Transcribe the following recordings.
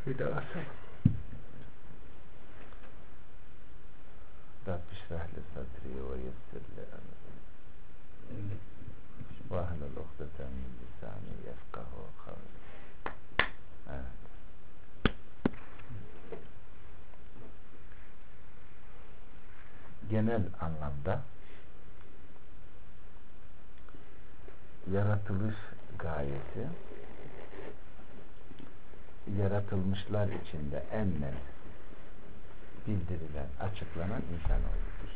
Bir daha sen. Rabbi şrahli sadri ve yessirli amri ve ahlul ukdeten min lisani yefkahu kavli. Evet. Genel anlamda yaratılış gayesi yaratılmışlar içinde en net bildirilen, açıklanan insanoğludur.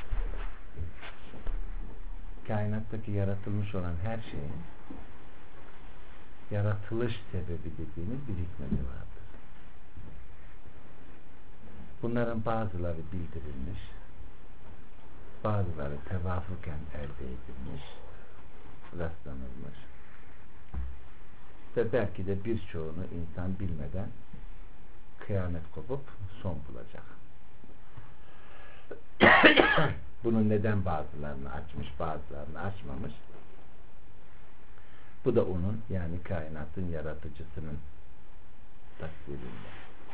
Kainattaki yaratılmış olan her şeyin yaratılış sebebi dediğimiz bir hikmeti vardır. Bunların bazıları bildirilmiş, bazıları tevafuken elde edilmiş, rastlanılmış ve belki de birçoğunu insan bilmeden kıyamet kopup son bulacak. Bunun neden bazılarını açmış, bazılarını açmamış? Bu da onun, yani kainatın yaratıcısının takdirinde.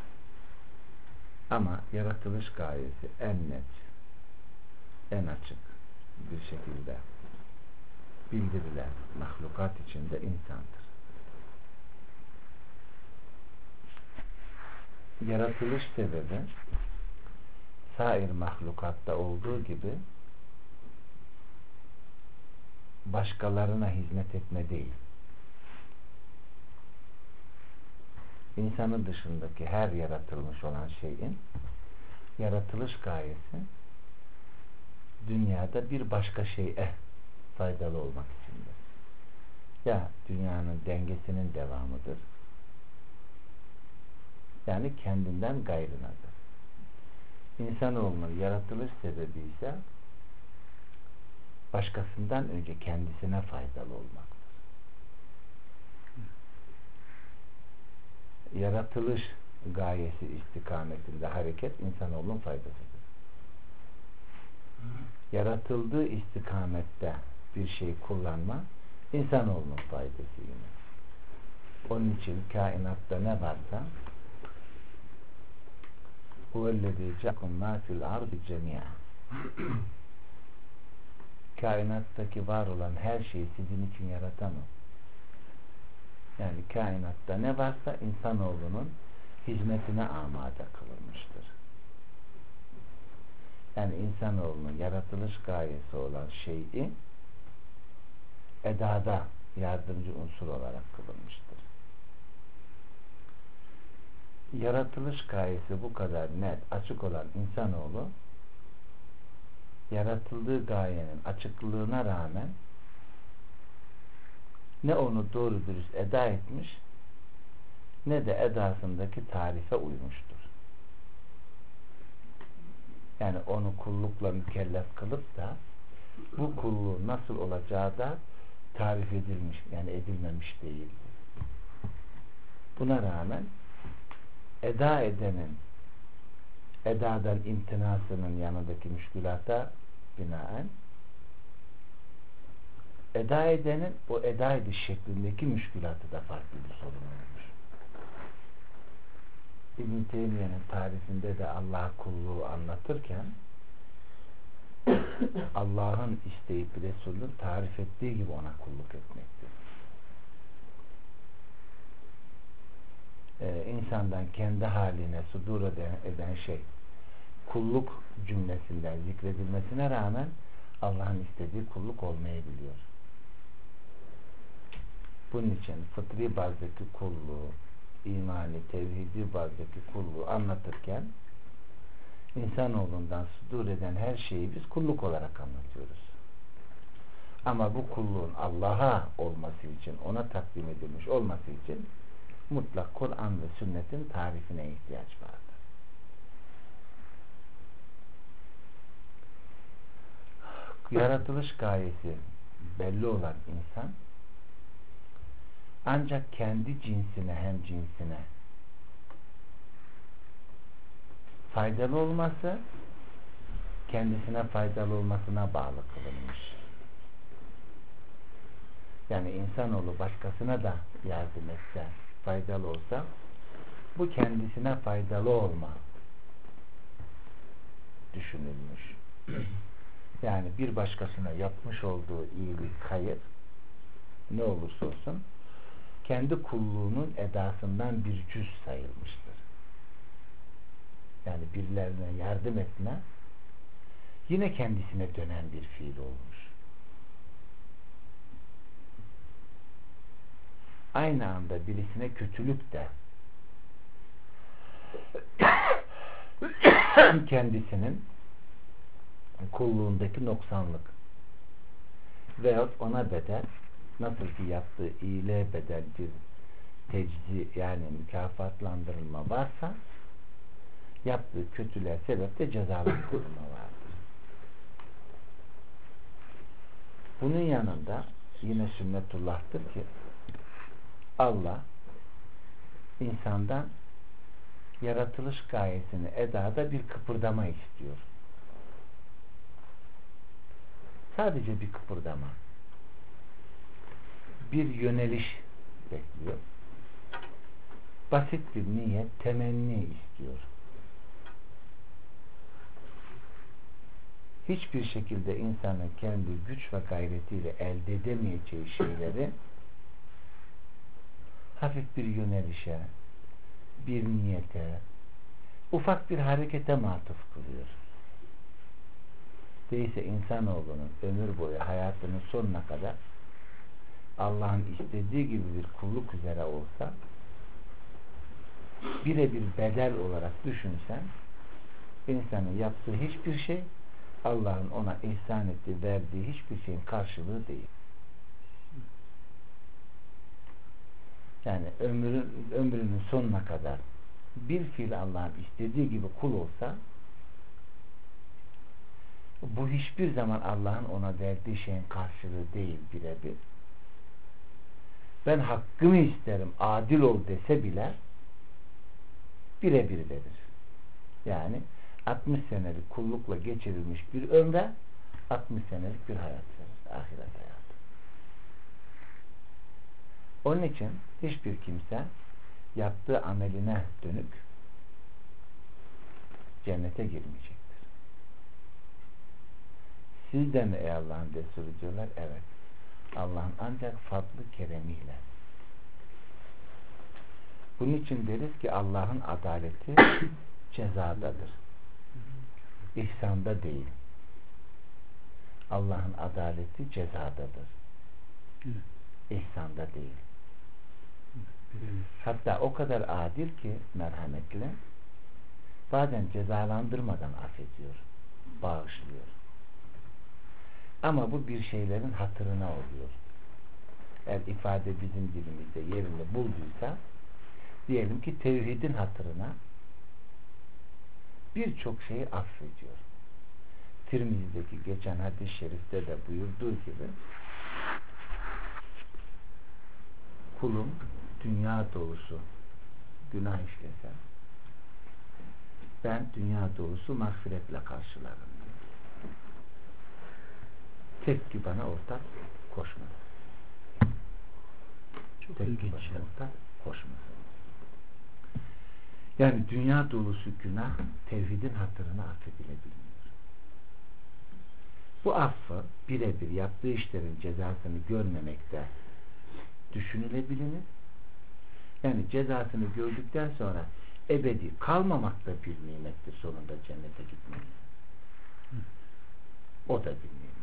Ama yaratılış gayesi en net, en açık bir şekilde bildirilen mahlukat içinde insandır. Yaratılış sebebi sair mahlukatta olduğu gibi başkalarına hizmet etme değil. İnsanın dışındaki her yaratılmış olan şeyin yaratılış gayesi dünyada bir başka şeye faydalı olmak içindir. Ya dünyanın dengesinin devamıdır, yani kendinden gayrınadır. İnsanoğlunun yaratılış sebebi ise başkasından önce kendisine faydalı olmaktır. Yaratılış gayesi istikametinde hareket insanoğlunun faydasıdır. Yaratıldığı istikamette bir şey kullanma insanoğlunun faydası yine. Onun için kainatta ne varsa huvellezî ce'akum mâ fil ardı cemî'a. Kainattaki var olan her şeyi sizin için yaratan o. Yani kainatta ne varsa insanoğlunun hizmetine amade kılınmıştır. Yani insanoğlunun yaratılış gayesi olan şeyi edada yardımcı unsur olarak kılınmıştır. Yaratılış gayesi bu kadar net, açık olan insanoğlu yaratıldığı gayenin açıklığına rağmen ne onu doğru dürüst eda etmiş ne de edasındaki tarife uymuştur. Yani onu kullukla mükellef kılıp da bu kulluğun nasıl olacağı da tarif edilmiş, yani edilmemiş değildir. Buna rağmen eda edenin edadan imtinasının yanındaki müşkülata binaen eda edenin o eda ediş şeklindeki müşkülatı da farklı bir sorun olmuş. İbn-i Teymiye'nin tarifinde de Allah kulluğu anlatırken Allah'ın isteyip Resul'ün tarif ettiği gibi ona kulluk etmektir. İnsandan kendi haline sudur eden şey kulluk cümlesinden zikredilmesine rağmen Allah'ın istediği kulluk olmayabiliyor. Bunun için fıtri bazdaki kulluğu, imani, tevhidi bazdaki kulluğu anlatırken insanoğlundan sudur eden her şeyi biz kulluk olarak anlatıyoruz. Ama bu kulluğun Allah'a olması için, ona takdim edilmiş olması için mutlak Kur'an ve sünnetin tarifine ihtiyaç vardır. Yaratılış gayesi belli olan insan ancak kendi cinsine hem cinsine faydalı olması kendisine faydalı olmasına bağlı kılınmış. Yani insanoğlu başkasına da yardım etse, faydalı olsa bu kendisine faydalı olma düşünülmüş. Yani bir başkasına yapmış olduğu iyilik, hayır ne olursa olsun kendi kulluğunun edasından bir cüz sayılmıştır. Yani birilerine yardım etme yine kendisine dönen bir fiil olmuş. Aynı anda birisine kötülük de kendisinin kulluğundaki noksanlık veyahut ona bedel, nasıl ki yaptığı iyiliğe bedel bir teczi, yani mükafatlandırılma varsa, yaptığı kötülüğe sebep de cezalandırılma vardır. Bunun yanında yine sünnetullah'tır ki Allah insandan yaratılış gayesini edada bir kıpırdama istiyor. Sadece bir kıpırdama. Bir yöneliş bekliyor. Basit bir niyet, temenni istiyor. Hiçbir şekilde insanın kendi güç ve gayretiyle elde edemeyeceği şeyleri hafif bir yönelişe, bir niyete, ufak bir harekete matuf kılıyor. Değilse insanoğlunun ömür boyu hayatının sonuna kadar Allah'ın istediği gibi bir kulluk üzere olsa, birebir bedel olarak düşünsen, insanın yaptığı hiçbir şey Allah'ın ona ihsan ettiği, verdiği hiçbir şeyin karşılığı değil. Yani ömrünün sonuna kadar bir fiil Allah'ın istediği gibi kul olsa, bu hiçbir zaman Allah'ın ona verdiği şeyin karşılığı değil birebir. Ben hakkımı isterim, adil ol dese bile birebir verir. Yani 60 senelik kullukla geçirilmiş bir ömre 60 senelik bir hayat verir. Ahiret hayatı. Onun için hiçbir kimse yaptığı ameline dönük cennete girmeyecektir. Siz de mi ey Allah'ın Resulü diyorlar? Evet. Allah'ın ancak fadlı keremiyle. Bunun için deriz ki Allah'ın adaleti cezadadır. İhsanda değil. Allah'ın adaleti cezadadır. İhsanda değil. Hatta o kadar adil ki merhametli, bazen cezalandırmadan affediyor, bağışlıyor. Ama bu bir şeylerin hatırına oluyor. Eğer ifade bizim dilimizde yerini bulduysa, diyelim ki tevhidin hatırına birçok şeyi affediyor. Tirmizi'deki geçen hadis-i şerifte de buyurduğu gibi, kulum dünya dolusu günah işlese, ben dünya dolusu mağfiretle karşılarım. Tek ki bana ortak koşmasın. Tek ki bana ortak koşmasın. Yani dünya dolusu günah tevhidin hatırına affedilebilmiyor. Bu affı birebir yaptığı işlerin cezasını görmemekte düşünülebilir. Yani cezasını gördükten sonra ebedi kalmamak da bir nimettir, sonunda cennete gitmek. O da bir nimet.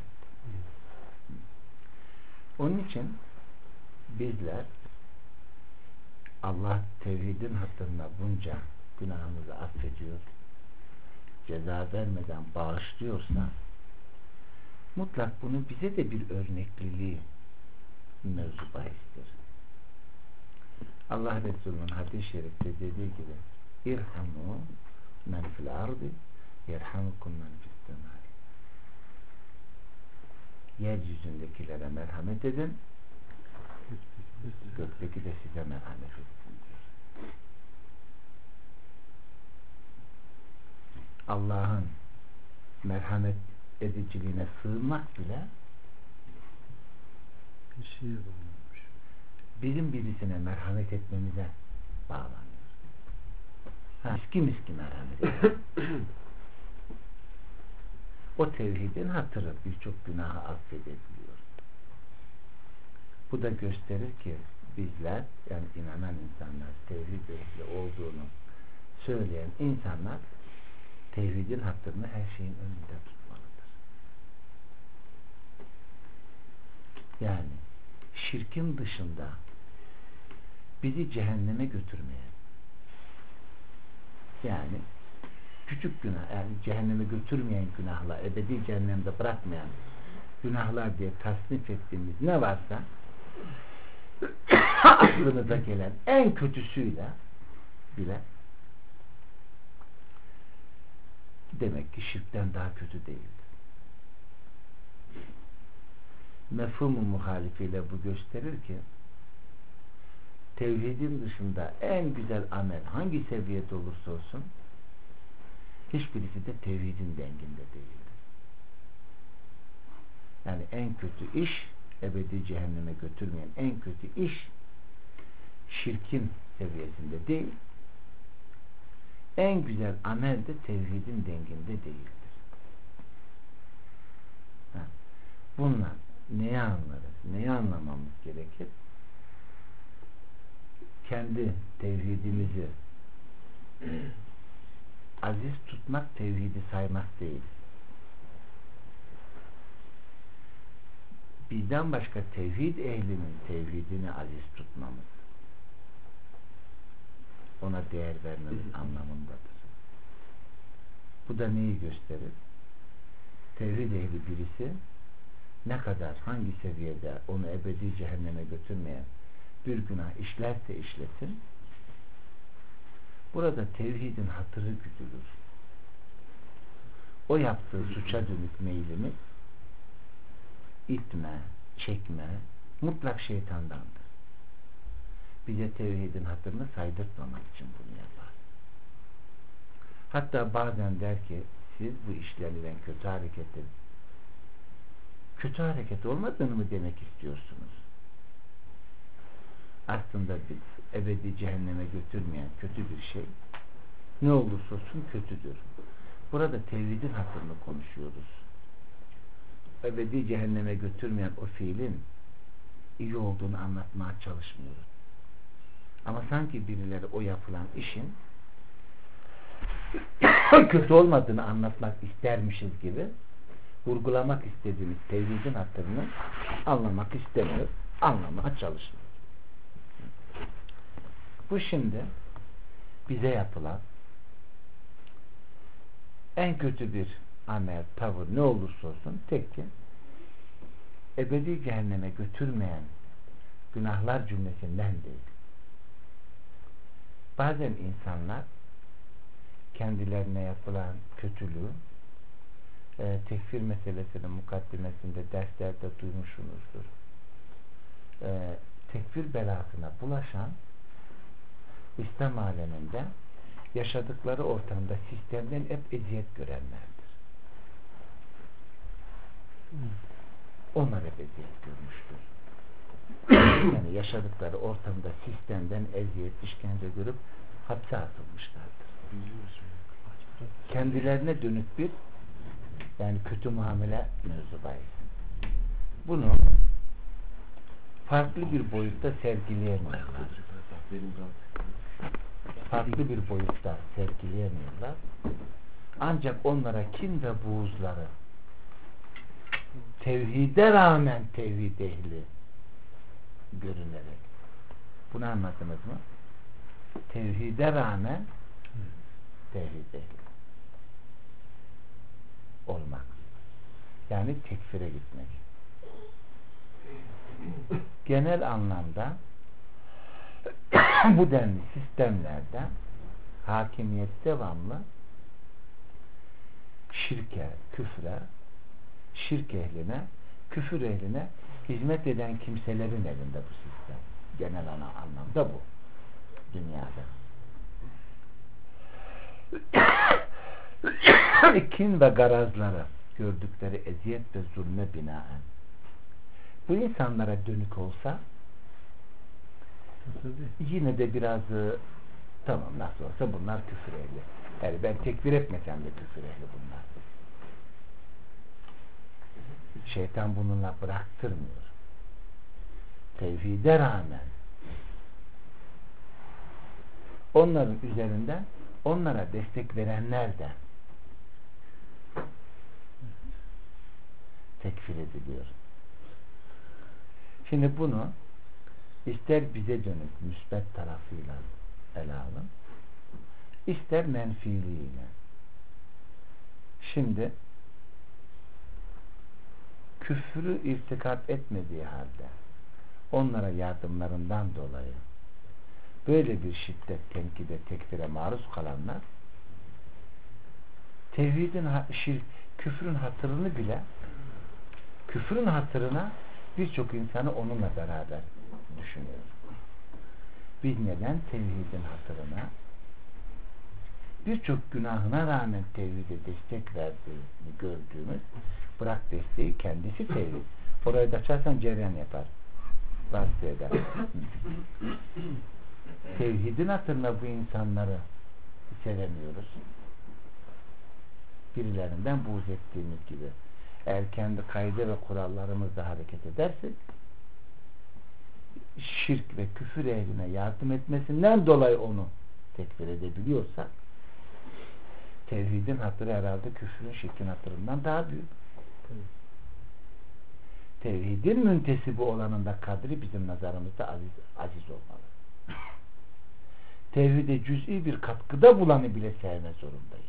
Onun için bizler Allah tevhidin hatırına bunca günahımızı affediyor, ceza vermeden bağışlıyorsa, mutlak bunu bize de bir örnekliliği mevzu bahistir. Allah Resulü'nün hadis-i şerifte dediği gibi, İrhamu men fil ardi yerhamukum men fis semai. Yeryüzündekilere merhamet edin, gökteki de size merhamet etsin diyor. Allah'ın merhamet ediciliğine sığınmak bile bir şeye bağlanmış. Bizim birisine merhamet etmemize bağlanıyor. Miskin aranır. O tevhidin hatırı birçok günaha affedebiliyor. Bu da gösterir ki bizler, yani inanan insanlar, tevhid ehli olduğunu söyleyen insanlar tevhidin hatırını her şeyin önünde tutmalıdır. Yani şirkin dışında bizi cehenneme götürmeyen, yani küçük günah, yani cehenneme götürmeyen günahlar, ebedi cehennemde bırakmayan günahlar diye tasnif ettiğimiz ne varsa aklınıza gelen en kötüsüyle bile demek ki şirkten daha kötü değildir. Mefhum-u muhalifiyle bu gösterir ki tevhidin dışında en güzel amel hangi seviyede olursa olsun hiçbirisi de tevhidin denginde değildir. Yani en kötü iş, ebedi cehenneme götürmeyen en kötü iş şirkin seviyesinde değil, en güzel amel de tevhidin denginde değildir. Bunlar neyi anlarız? Neyi anlamamız gerekir? Kendi tevhidimizi aziz tutmak, tevhidi saymak değil. Bizden başka tevhid ehlinin tevhidini aziz tutmamız, ona değer vermemiz anlamındadır. Bu da neyi gösterir? Tevhid ehli birisi ne kadar, hangi seviyede onu ebedi cehenneme götürmeyen bir günah işlerse işlesin, burada tevhidin hatırı güdülür. O yaptığı suça dönük meylimiz itme, çekme mutlak şeytandandır. Bize tevhidin hatırını saydırtmamak için bunu yapar. Hatta bazen der ki siz bu işlerinden kötü hareket olmadığını mı demek istiyorsunuz? Aslında biz ebedi cehenneme götürmeyen kötü bir şey ne olursa olsun kötüdür. Burada tevhidin hatırını konuşuyoruz. Ebedi cehenneme götürmeyen o fiilin iyi olduğunu anlatmaya çalışmıyoruz. Ama sanki birileri o yapılan işin kötü olmadığını anlatmak istermişiz gibi vurgulamak istediğimiz tevhidin hatırını anlamak istemiyor, anlamaya çalışmıyor. Bu şimdi bize yapılan en kötü bir amel, tavır ne olursa olsun tek ki ebedi cehenneme götürmeyen günahlar cümlesinden değil. Bazen insanlar kendilerine yapılan kötülüğü tekfir meselesinin mukaddimesinde derslerde duymuşsunuzdur. Tekfir belasına bulaşan İslam aleminde yaşadıkları ortamda sistemden hep eziyet görenlerdir. Onlar hep eziyet görmüştür. Yani yaşadıkları ortamda sistemden eziyet, işkence görüp hapse atılmışlardır. Kendilerine dönük bir yani kötü muamele mevzu bahis. Bunu farklı bir boyutta sergileyemiyorlar. Farklı bir boyutta sergileyemiyorlar. Ancak onlara kin ve buğuzları tevhide rağmen tevhid ehli görünerek. Bunu anladınız mı? Tevhide rağmen tevhid ehli olmak. Yani tekfire gitmek. Genel anlamda bu denli sistemlerde hakimiyet devamlı şirke, küfre, şirk ehline, küfür ehline hizmet eden kimselerin elinde bu sistem. Genel anlamda bu. Dünyada. Kin ve garazları gördükleri eziyet ve zulme binaen bu insanlara dönük olsa yine de biraz Tamam, nasıl olsa bunlar küfür ehli. Yani ben tekfir etmesem de küfür ehli bunlar. Şeytan bununla bıraktırmıyor. Tevhide rağmen onların üzerinden onlara destek verenler de tekfir ediliyor. Şimdi bunu ister bize dönük müsbet tarafıyla ele alın, ister menfiliğine. Şimdi küfrü irtikap etmediği halde onlara yardımlarından dolayı böyle bir şiddet, tenkide, tekfire maruz kalanlar tevhidin, küfrün hatırını bile, küfrün hatırına birçok insanı onunla beraber düşünüyor. Biz neden tevhidin hatırına birçok günahına rağmen tevhide destek verdiğini gördüğümüz, bırak desteği, kendisi tevhid. Orayı da açarsan cereyan yapar. Rahatsız eder. Tevhidin hatırına bu insanları sevemiyoruz. Birilerinden buğz ettiğimiz gibi. Eğer kendi kaide ve kurallarımızla hareket edersek, şirk ve küfür ehline yardım etmesinden dolayı onu tekfir edebiliyorsak, tevhidin hatırı herhalde küfrün, şirkin hatırından daha büyük. Tevhidin müntesibi olanın da kadri bizim nazarımızda aziz olmalı. Tevhide cüz'i bir katkıda bulanı bile sevme zorundayız.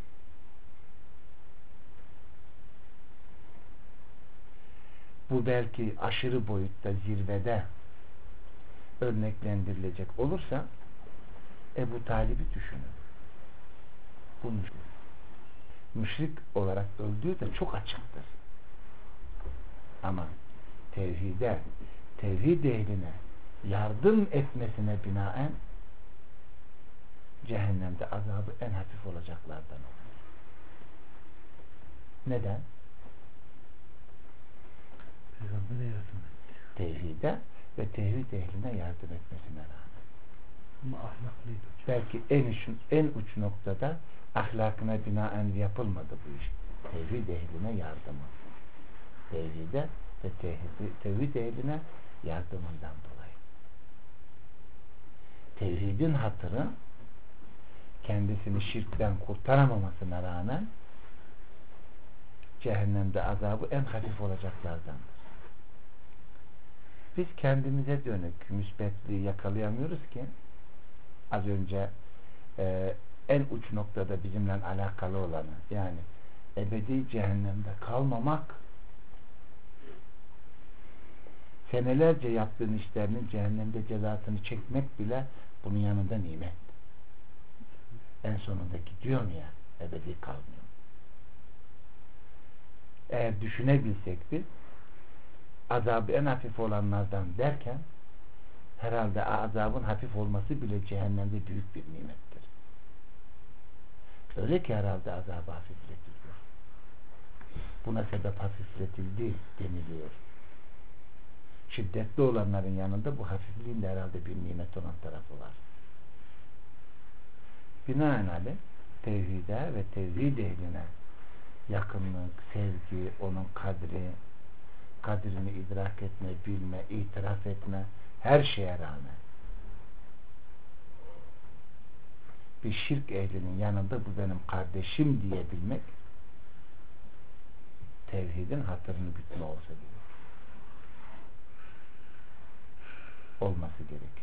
Bu belki aşırı boyutta, zirvede örneklendirilecek olursa Ebu Talib'i düşünün. Bu müşrik olarak öldüğü de çok açıktır. Ama tevhide, tevhid ehline yardım etmesine binaen cehennemde azabı en hafif olacaklardan olur. Neden? Peygamber'e yardım etti. Tevhide ve tevhid ehline yardım etmesine rağmen. Ama ahlaklıydı hocam. Belki en uç noktada ahlakına binaen yapılmadı bu iş. Tevhid ehline yardımı. Tevhide ve tevhid ehline yardımından dolayı. Tevhidin hatırı kendisini şirkten kurtaramamasına rağmen cehennemde azabı en hafif olacaklardandır. Biz kendimize dönük müsbetliği yakalayamıyoruz ki az önce en uç noktada bizimle alakalı olanı, yani ebedi cehennemde kalmamak, senelerce yaptığın işlerinin cehennemde cezasını çekmek bile bunun yanında nimet. En sonundaki diyorum ya, ebedi kalmıyor. Eğer düşünebilsek biz azabı en hafif olanlardan derken herhalde azabın hafif olması bile cehennemde büyük bir nimettir. Öyle ki herhalde azabı hafifletiliyor. Buna sebep hafifletildi deniliyor. Şiddetli olanların yanında bu hafifliğin de herhalde bir nimet olan tarafı var. Binaenaleyh tevhide ve tevhid ehline yakınlık, sevgi, onun kadrini idrak etme, bilme, itiraf etme, her şeye rağmen bir şirk ehlinin yanında bu benim kardeşim diyebilmek tevhidin hatırını gütme olsa gerek. Olması gerek.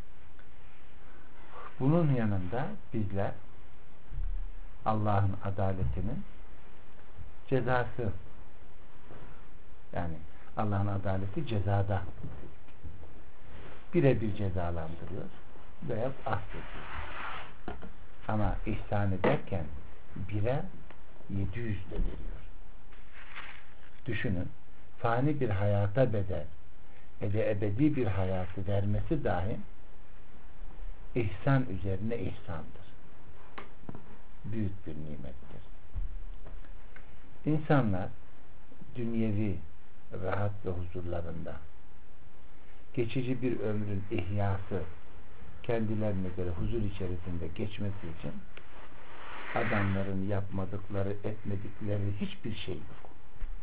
Bunun yanında bizler Allah'ın adaletinin cezası, yani Allah'ın adaleti cezada birebir cezalandırıyor veya affediyor. Ama ihsan ederken 1'e 700 de veriyor. Düşünün, fani bir hayata bedel ebedi bir hayatı vermesi dahi ihsan üzerine ihsandır. Büyük bir nimettir. İnsanlar dünyevi rahat ve huzurlarında geçici bir ömrün ihyası kendilerine göre huzur içerisinde geçmesi için adamların yapmadıkları, etmedikleri hiçbir şey yok.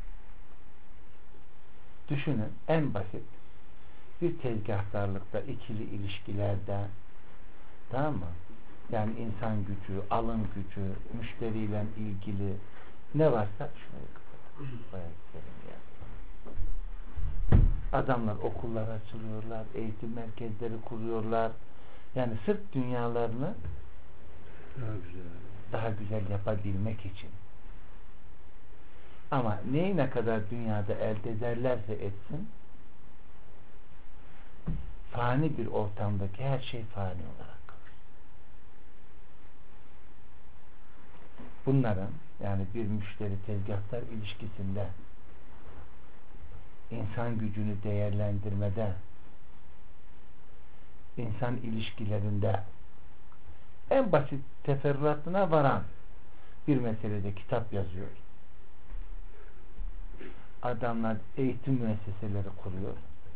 Düşünün, en basit bir tezgahtarlıkta, ikili ilişkilerde, tamam mı? Yani insan gücü, alım gücü, müşteriyle ilgili ne varsa şuraya kapatalım. Adamlar okullar açılıyorlar, eğitim merkezleri kuruyorlar. Yani sırf dünyalarını daha güzel yapabilmek için. Ama neyi ne kadar dünyada elde ederlerse etsin, fani bir ortamdaki her şey fani olarak kalır. Bunların, yani bir müşteri tezgahtar ilişkisinde, insan gücünü değerlendirmede, insan ilişkilerinde en basit teferruatına varan bir meselede kitap yazıyor. Adamlar eğitim müesseseleri kuruyor.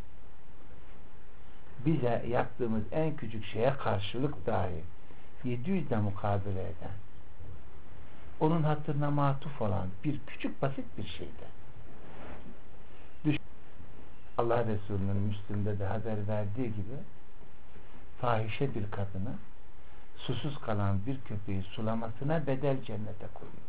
Bize yaptığımız en küçük şeye karşılık dahi 700'de mukabele eden, onun hatırına matuf olan bir küçük basit bir şeydi. Allah Resulü'nün Müslim'de de haber verdiği gibi fahişe bir kadını susuz kalan bir köpeği sulamasına bedel cennete koyuyor.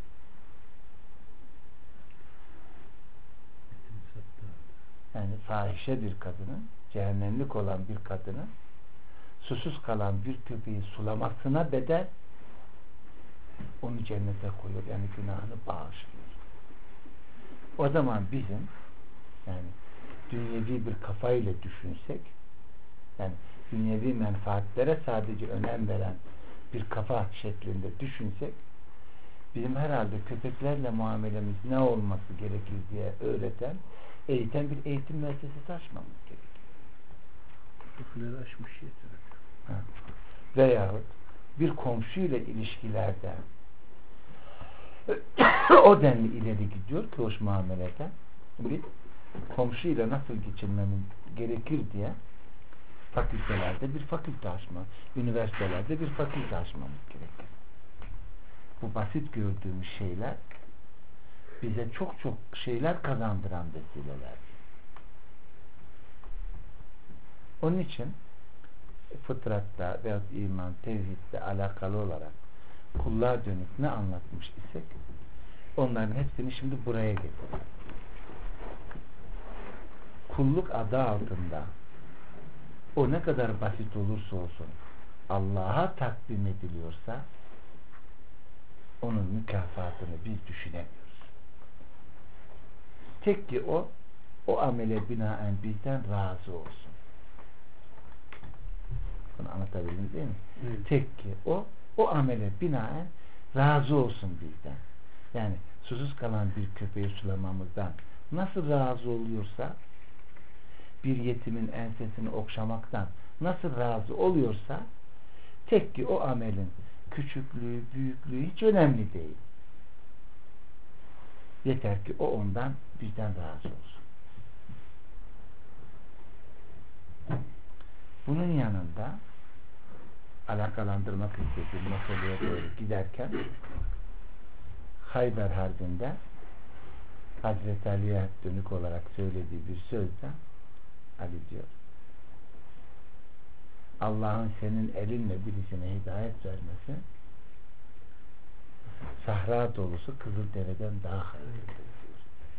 Yani fahişe bir kadının, cehennemlik olan bir kadının susuz kalan bir köpeği sulamasına bedel onu cennete koyuyor. Yani günahını bağışlıyor. O zaman bizim, yani dünyevi bir kafayla düşünsek, yani dünyevi menfaatlere sadece önem veren bir kafa şeklinde düşünsek, bizim herhalde köpeklerle muamelemiz ne olması gerekir diye öğreten, eğiten bir eğitim müessesesi açmamız gerekir. Köpekleri açmış yeter. Veyahut bir komşuyla ilişkilerde o denli ileri gidiyor ki hoş muamelede bir komşuyla nasıl geçinmemiz gerekir diye fakültelerde bir fakülte açma, üniversitelerde bir fakülte açmamız gerekir. Bu basit gördüğümüz şeyler bize çok çok şeyler kazandıran vesileler. Onun için fıtratta veya iman, tevhidle alakalı olarak kulluğa dönük ne anlatmış isek onların hepsini şimdi buraya getirelim. Kulluk adı altında o ne kadar basit olursa olsun Allah'a takdim ediliyorsa onun mükafatını biz düşünemiyoruz. Tek ki o amele binaen bizden razı olsun. Bunu anlatabildim değil mi? Evet. Tek ki o amele binaen razı olsun bizden. Yani susuz kalan bir köpeği sulamamızdan nasıl razı oluyorsa, bir yetimin ensesini okşamaktan nasıl razı oluyorsa, tek ki o amelin küçüklüğü, büyüklüğü hiç önemli değil. Yeter ki o ondan bizden razı olsun. Bunun yanında alakalandırmak istediğim meseleye doğru giderken Hayber Harbi'nde Hazreti Ali'ye dönük olarak söylediği bir sözde Ali diyor, Allah'ın senin elinle birisine hidayet vermesi sahra dolusu Kızıldere'den daha hayırlıdır diyor.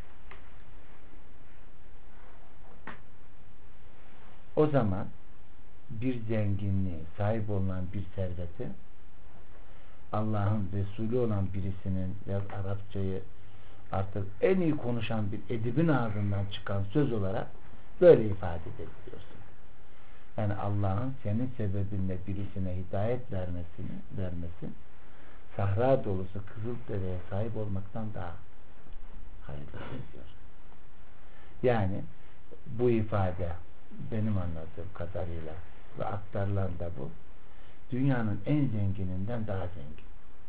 O zaman bir zenginliği, sahip olunan bir serveti Allah'ın Resulü olan birisinin ya Arapçayı artık en iyi konuşan bir edibin ağzından çıkan söz olarak böyle ifade edebiliyorsun. Yani Allah'ın senin sebebinle birisine hidayet vermesi sahra dolusu Kızıldere'ye sahip olmaktan daha hayırlıdır diyor. Yani bu ifade benim anladığım kadarıyla ve aktarılan da bu, dünyanın en zengininden daha zengin.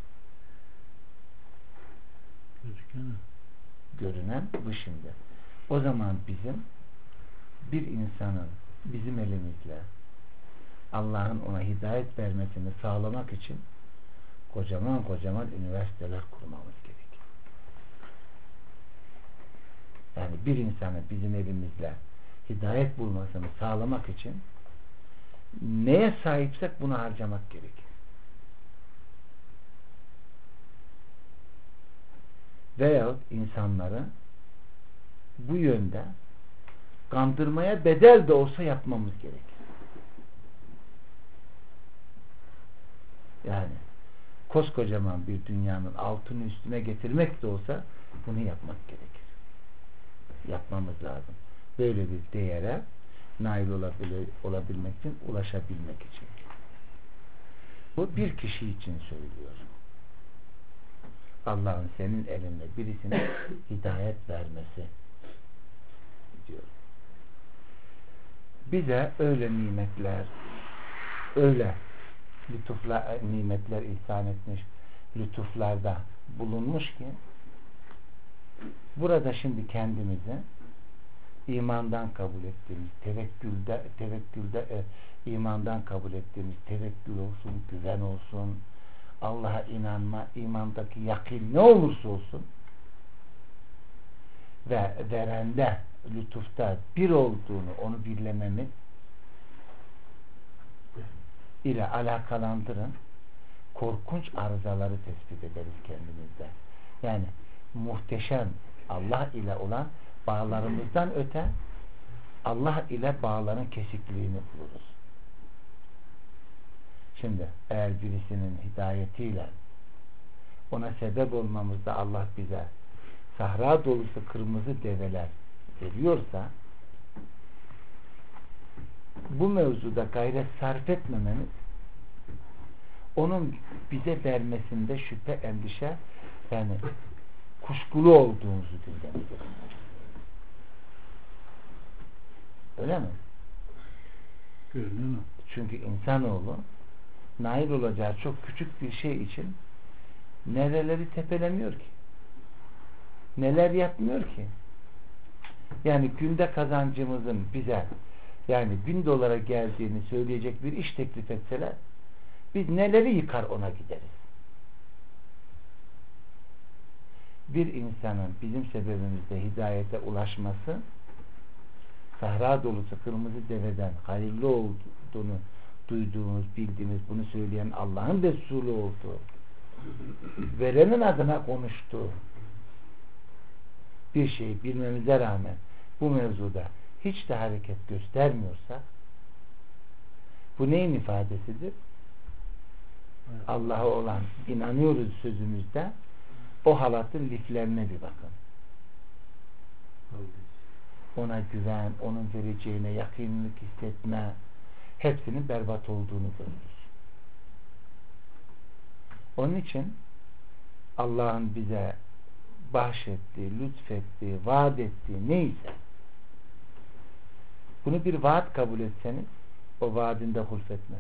Görünen bu şimdi. O zaman bizim bir insanın bizim elimizle Allah'ın ona hidayet vermesini sağlamak için kocaman kocaman üniversiteler kurmamız gerekir. Yani bir insanı bizim elimizle hidayet bulmasını sağlamak için neye sahipsek bunu harcamak gerekir. Veyahut insanları bu yönde kandırmaya bedel de olsa yapmamız gerekir. Yani koskocaman bir dünyanın altını üstüne getirmek de olsa bunu yapmak gerekir. Yapmamız lazım. Böyle bir değere nail olabilmek için, ulaşabilmek için. Bu bir kişi için söylüyor. Allah'ın senin elinde birisine hidayet vermesi diyor. Bize öyle nimetler, öyle nimetler ihsan etmiş, lütuflarda bulunmuş ki burada şimdi kendimizi imandan kabul ettiğimiz, tevekkülde imandan kabul ettiğimiz tevekkül olsun, güven olsun, Allah'a inanma, imandaki yakin ne olursa olsun ve verende, lütufta bir olduğunu, onu birlememiz ile alakalandırın, korkunç arızaları tespit ederiz kendimizde. Yani muhteşem Allah ile olan bağlarımızdan öte Allah ile bağların kesikliğini buluruz. Şimdi eğer birisinin hidayetiyle ona sebep olmamızda Allah bize sahra dolusu kırmızı develer veriyorsa bu mevzuda gayret sarf etmememiz onun bize vermesinde şüphe, endişe yani kuşkulu olduğumuzu bilmelidir. Öyle mi? Görünüyor. Çünkü insanoğlu nail olacağı çok küçük bir şey için nereleri tepelemiyor ki? Neler yapmıyor ki? Yani günde kazancımızın bize yani $1000 geldiğini söyleyecek bir iş teklif etseler biz neleri yıkar ona gideriz. Bir insanın bizim sebebimizde hidayete ulaşması sahra dolusu kırmızı deveden hayırlı olduğunu duyduğumuz, bildiğimiz, bunu söyleyen Allah'ın Resulü olduğu, verenin adına konuştuğu bir şeyi bilmemize rağmen bu mevzuda hiç de hareket göstermiyorsa bu neyin ifadesidir? Allah'a olan inanıyoruz sözümüzde o halatın liflerine bir bakın. Ona güven, onun vereceğine yakınlık hissetme hepsinin berbat olduğunu görürüz. Onun için Allah'ın bize bahşettiği, lütfettiği, vaat ettiği neyse bunu bir vaat kabul etseniz o vaadinde hulfetmez.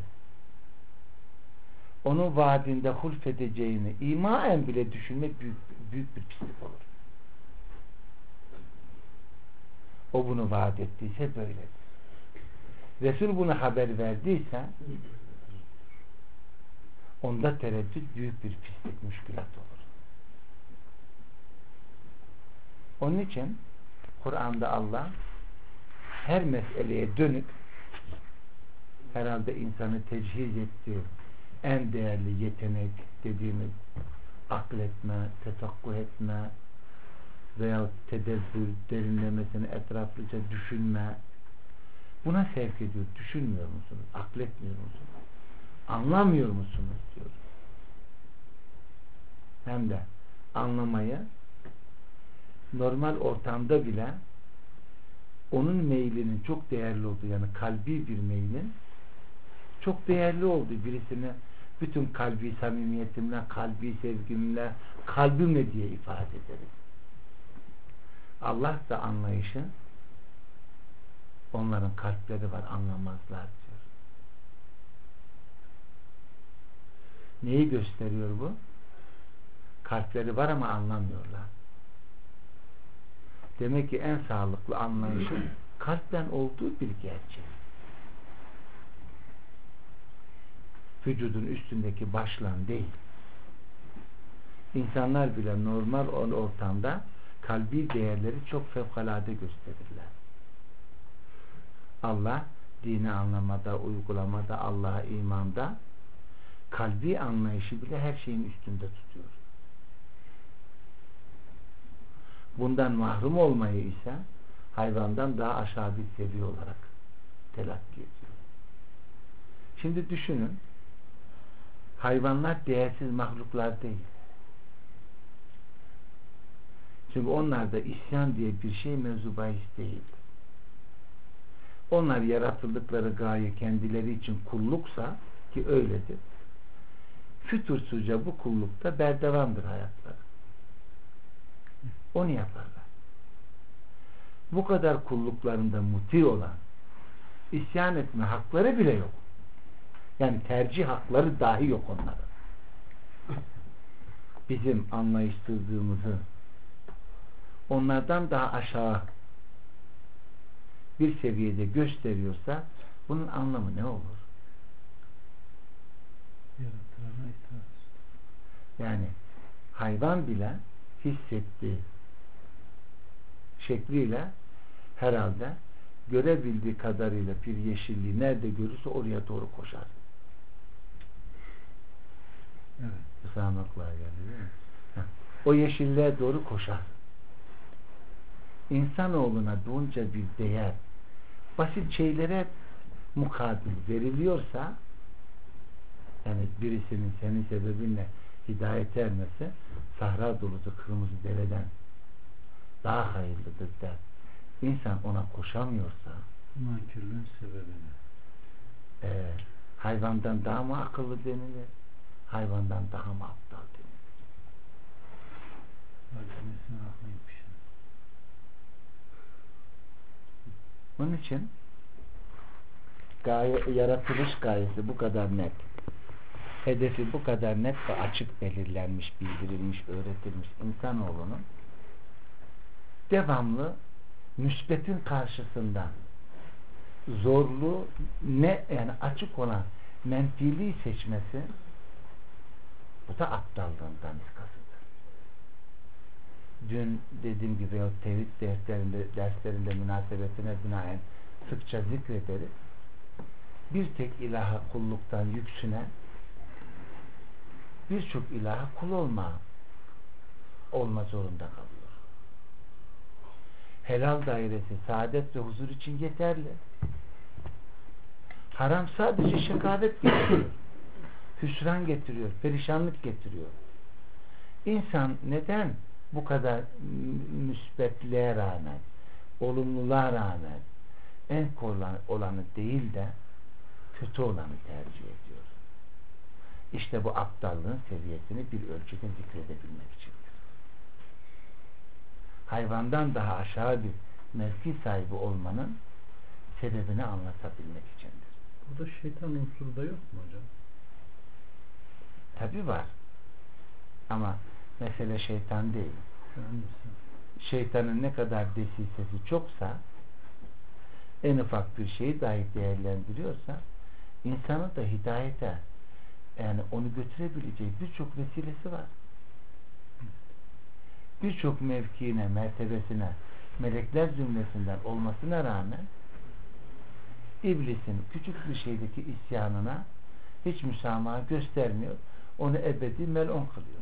Onun vaadinde hulfedeceğini imaen bile düşünmek büyük bir pislik olur. O bunu vaat ettiyse böyledir. Resul bunu haber verdiyse onda tereddüt büyük bir pislik, müşkülat olur. Onun için Kur'an'da Allah her meseleye dönük herhalde insanı tecihiz ettiği en değerli yetenek dediğimiz akletme, tefakkuh etme veya tedebbür, derinlemesine etraflıca düşünme buna sevk ediyor. Düşünmüyor musunuz? Akletmiyor musunuz? Anlamıyor musunuz? diyor. Hem de anlamayı normal ortamda bile onun meylinin çok değerli olduğu yani kalbi bir meylin çok değerli olduğu birisini bütün kalbi samimiyetimle, kalbi sevgimle, kalbimle diye ifade ederiz. Allah da anlayışı onların kalpleri var anlamazlar diyor. Neyi gösteriyor bu? Kalpleri var ama anlamıyorlar. Demek ki en sağlıklı anlayışın kalpten olduğu bir gerçek. vücudun üstündeki başlan değil. İnsanlar bile normal ortamda kalbi değerleri çok fevkalade gösterirler. Allah dini anlamada, uygulamada, Allah'a imanda kalbi anlayışı bile her şeyin üstünde tutuyor. Bundan mahrum olmayı ise hayvandan daha aşağı bir seviye olarak telakki ediyor. Şimdi düşünün, hayvanlar değersiz mahluklar değil. Çünkü onlarda isyan diye bir şey mevzu bahis değil. Onlar yaratıldıkları gaye kendileri için kulluksa, ki öyledir, fütursuzca bu kullukta berdevamdır hayatları. Onu yaparlar. Bu kadar kulluklarında muti olan, isyan etme hakları bile yok. Yani tercih hakları dahi yok onların. Bizim anlayıştırdığımızı onlardan daha aşağı bir seviyede gösteriyorsa bunun anlamı ne olur? Yaratılana itaat. Yani hayvan bile hissettiği şekliyle herhalde görebildiği kadarıyla bir yeşilliği nerede görürse oraya doğru koşar. Evet. Islanmaklar geldi değil mi? O yeşilliğe doğru koşar. İnsanoğluna bunca bir değer basit şeylere mukabil veriliyorsa, yani birisinin senin sebebinle hidayete ermesi sahra dolusu kırmızı dereden daha hayırlıdır der. İnsan ona koşamıyorsa Nankörlüğün sebebini. Hayvandan daha mı akıllı denilir? Hayvandan daha mı aptal denilir? Acemesine aklıymış. Onun için yaratılış gayesi bu kadar net, hedefi bu kadar net ve açık belirlenmiş, bildirilmiş, öğretilmiş insanoğlunun devamlı müsbetin karşısında zorlu ne yani açık olan menfiliği seçmesi, bu da aptallığından iskasıdır. Dün dediğim gibi o tevhid derslerinde münasebetine binaen sıkça zikrederiz. Bir tek ilaha kulluktan yüksünen birçok ilaha kul olma zorunda kalıyor. Helal dairesi saadet ve huzur için yeterli. Haram sadece şekavet getiriyor. Hüsran getiriyor. Perişanlık getiriyor. İnsan neden bu kadar müsbetliğe rağmen, olumluluğa rağmen en kolay olanı değil de kötü olanı tercih ediyor? İşte bu aptallığın seviyesini bir ölçüde zikredebilmek içindir. Hayvandan daha aşağı bir mevki sahibi olmanın sebebini anlatabilmek içindir. Burada şeytan unsuru da yok mu hocam? Tabi var. Ama mesele şeytan değil. Şeytanın ne kadar desisesi çoksa, en ufak bir şeyi dahi değerlendiriyorsa, insanı da hidayete, yani onu götürebileceği birçok vesilesi var. Birçok mevkiine, mertebesine, melekler zümresinden olmasına rağmen iblisin küçük bir şeydeki isyanına hiç müsamaha göstermiyor. Onu ebedi melun kılıyor.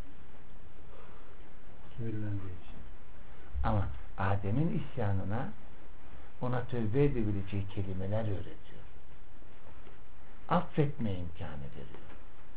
Ama Adem'in isyanına ona tövbe edebileceği kelimeler öğretiyor. Affetme imkanı veriyor.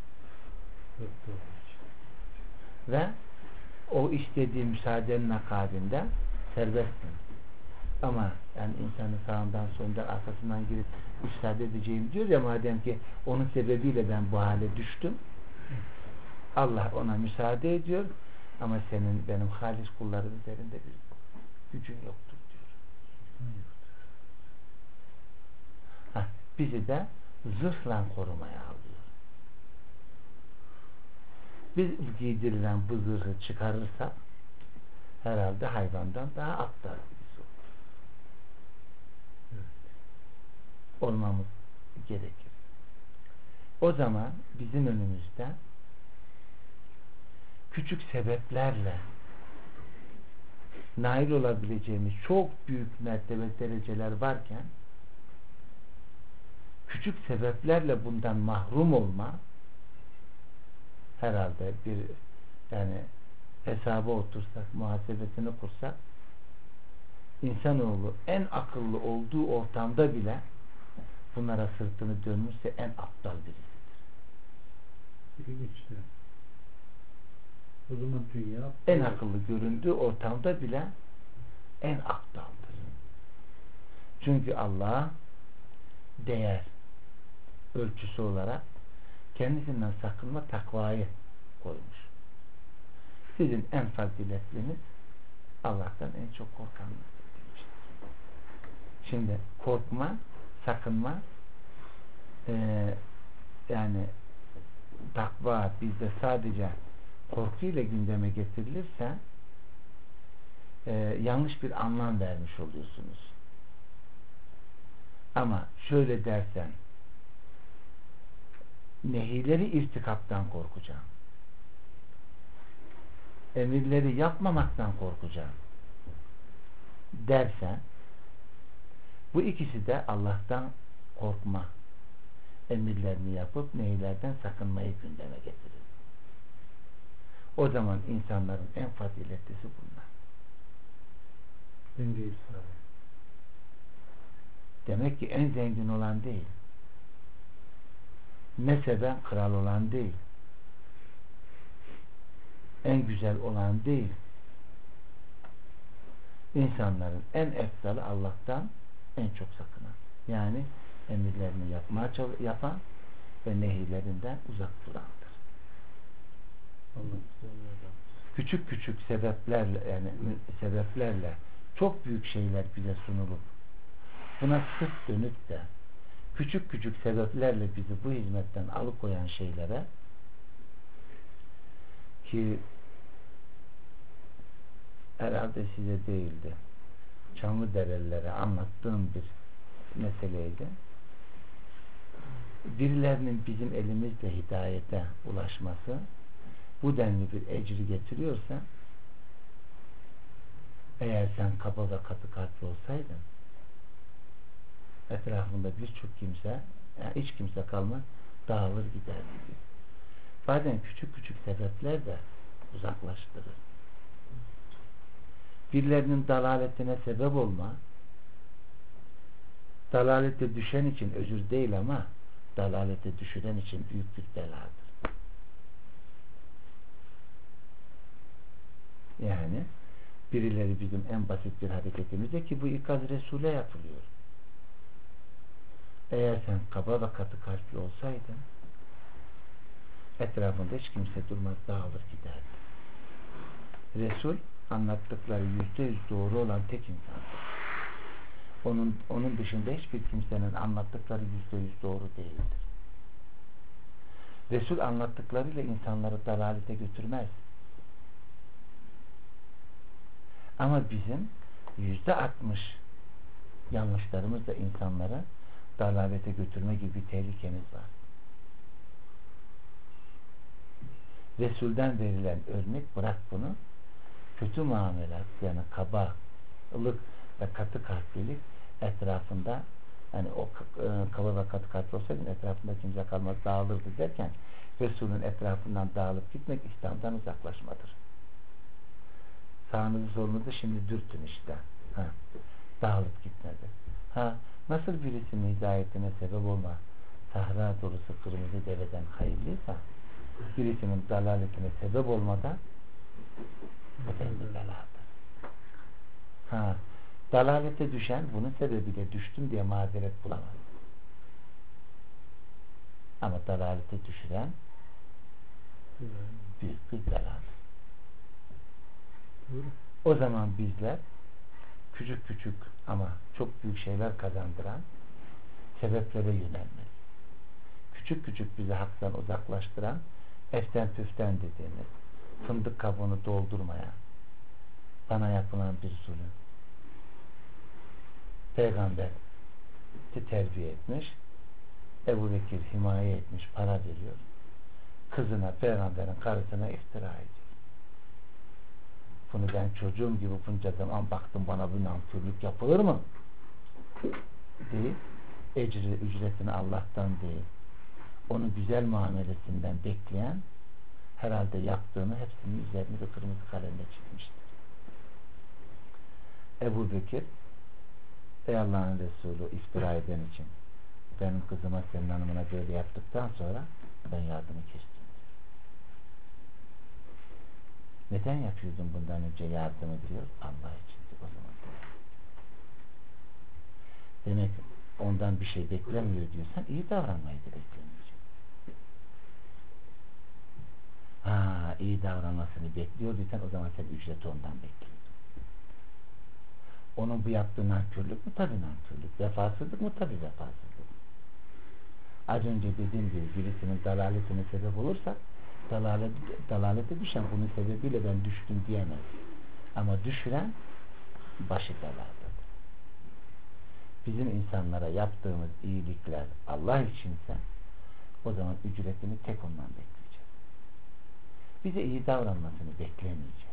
Ve o istediği müsaadenin akabinde serbestsin. Ama yani insanı sağından solundan arkasından girip müsaade edeceğim diyor ya, madem ki onun sebebiyle ben bu hale düştüm, Allah ona müsaade ediyor ama senin benim halis kullarım üzerinde bir gücün yoktur diyor. Bizi de zırhla korumaya alıyor. Biz giydirilen bu zırhı çıkarırsak herhalde hayvandan daha aptal birisi olur. Evet. Olmamız gerekir. O zaman bizim önümüzde küçük sebeplerle nail olabileceğimiz çok büyük mertebe dereceler varken küçük sebeplerle bundan mahrum olma herhalde bir yani hesaba otursak, muhasebesini kursak insanoğlu en akıllı olduğu ortamda bile bunlara sırtını dönmüşse en aptal birisidir. İlginçtir. O zaman dünya En akıllı göründüğü ortamda bile en aptaldır. Çünkü Allah değer ölçüsü olarak kendisinden sakınma takvayı koymuş. Sizin en faziletliniz Allah'tan en çok korkanınızdır demiştir. Şimdi korkma, sakınma yani takva bizde sadece korkuyla gündeme getirilirse yanlış bir anlam vermiş oluyorsunuz. Ama şöyle dersen nehileri irtikaptan korkacağım. Emirleri yapmamaktan korkacağım dersen bu ikisi de Allah'tan korkma, emirlerini yapıp nehilerden sakınmayı gündeme getirir. O zaman insanların en faziletlisi bunlar. dengeyi sağlıyor. Demek ki en zengin olan değil, neseben kral olan değil, en güzel olan değil, insanların en efdalı Allah'tan en çok sakınan, yani emirlerini yapan ve nehirlerinden uzak durandır. Küçük küçük sebeplerle çok büyük şeyler bize sunulup buna sırt dönüp de küçük küçük sebeplerle bizi bu hizmetten alıkoyan şeylere, ki herhalde size değildi, Çamlıderelilere anlattığım bir meseleydi. Birilerinin bizim elimizle hidayete ulaşması bu denli bir ecri getiriyorsa, eğer sen kaba ve katı kalpli olsaydın etrafında birçok kimse, yani hiç kimse kalmaz, dağılır giderdi. Bazen küçük küçük sebepler de uzaklaştırır. Birilerinin dalaletine sebep olma, dalalete düşen için özür değil ama dalalete düşüren için büyük bir beladır. Yani birileri bizim en basit bir hareketimizde, ki bu ikaz Resul'e yapılıyor. Eğer sen kaba ve katı kalpli olsaydın etrafında hiç kimse durmaz, dağılır giderdi. Resul anlattıkları %100 doğru olan tek insandır. Onun dışında hiçbir kimsenin anlattıkları %100 doğru değildir. Resul anlattıklarıyla insanları dalalete götürmez. Ama bizim %60 yanlışlarımızla insanları dalalete götürme gibi bir tehlikemiz var. Resul'den verilen örnek, bırak bunu, kötü muamelat, yani kabalık ve katı kalplilik etrafında, yani o kaba ve katı kalpli olsaydın etrafında kimse kalmaz, dağılırdı derken Resul'ün etrafından dağılıp gitmek İslam'dan uzaklaşmadır. Sağınızı solunuzu şimdi dürtün işte. Dağılıp gitmedi. Nasıl birisinin hidayetine sebep olma, sahra dolusu kırmızı deveden hayırlıysa, birisinin dalaletine sebep olmadan bu denli beladır. Dalalete düşen bunun sebebiyle düştüm diye mazeret bulamaz. Ama dalalete düşüren büyük bir beladır. O zaman bizler küçük küçük ama çok büyük şeyler kazandıran sebeplere yönelmeliyiz. Küçük küçük bizi haktan uzaklaştıran, eften püften dediğimiz, fındık kabuğunu doldurmayan, bana yapılan bir zulüm. Peygamber terbiye etmiş, Ebu Bekir himaye etmiş, para veriyor. Kızına, peygamberin karısına iftira ediyor. Bunu ben çocuğum gibi bunca zaman baktım, bana bu nankörlük yapılır mı? Değil. Ecri, ücretini Allah'tan değil, onu güzel muamelesinden bekleyen, herhalde yaptığını hepsinin üzerine bir kırmızı kalemle çizmiştir. Ebu Bekir, ey Allah'ın Resulü, iftira eden için benim kızıma, senin hanımına böyle yaptıktan sonra ben yardımı kestim. Neden yapıyordun bundan önce yardımı diyor? Allah için o zaman. Demek ondan bir şey beklemiyor diyorsan iyi davranmayı da beklemeyecek. İyi davranmasını bekliyor diyorsan o zaman sen ücreti ondan bekliyordun. Onun bu yaptığı nankörlük mü? Tabii nankörlük. Vefasızlık mı? Tabii vefasızlık. Az önce dediğim gibi birisinin dalaletine sebep olursa dalalete düşen bunun sebebiyle ben düştüm diyemez. Ama düşüren başı beladadır. Bizim insanlara yaptığımız iyilikler Allah içinse o zaman ücretini tek ondan bekleyeceğiz. Bize iyi davranmasını beklemeyeceğiz.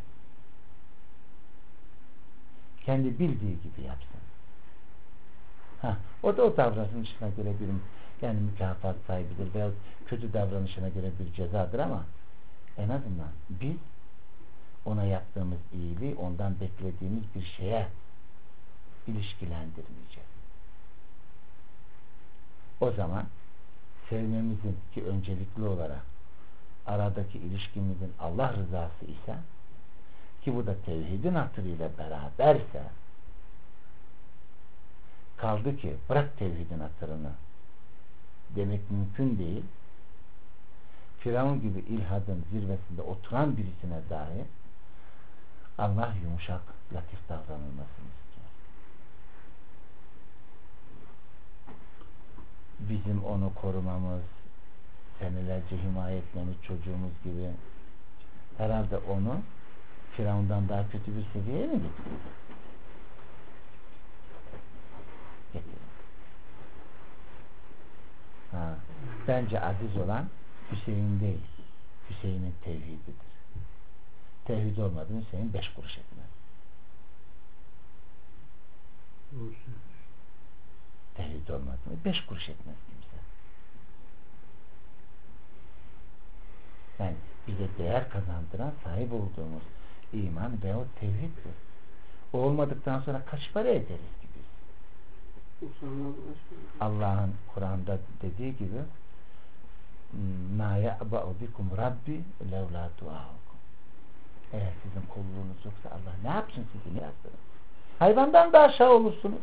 Kendi bildiği gibi yapsın. O da o davranışına göre bir yani mükafat sahibidir veya kötü davranışına göre bir cezadır ama en azından biz ona yaptığımız iyiliği ondan beklediğimiz bir şeye ilişkilendirmeyeceğiz. O zaman sevmemizin ki öncelikli olarak aradaki ilişkimizin Allah rızası ise ki bu da tevhidin hatırıyla beraberse kaldı ki bırak tevhidin hatırını demek mümkün değil. Firavun gibi ilhadın zirvesinde oturan birisine dahi Allah yumuşak, latif davranılmasını istiyor. Bizim onu korumamız, senelerce himaye etmemiz, çocuğumuz gibi herhalde onu Firavundan daha kötü bir seviyeye mi getiriyor? Bence aziz olan Hüseyin değil, Hüseyin'in tevhididir. Tevhid olmadığı Hüseyin 5 kuruş etmez. Tevhid olmadığı 5 kuruş etmez kimse. Yani bize değer kazandıran sahip olduğumuz iman veyahut tevhiddir. O olmadıktan sonra kaç para ederiz ki biz? Allah'ın Kur'an'da dediği gibi مَا يَعْبَعُ بِكُمْ رَبِّ لَوْلَا دُعَاءُكُمْ eğer sizin kulluğunuz yoksa Allah ne yapsın sizi, ne yapsın? Hayvandan da aşağı olursunuz.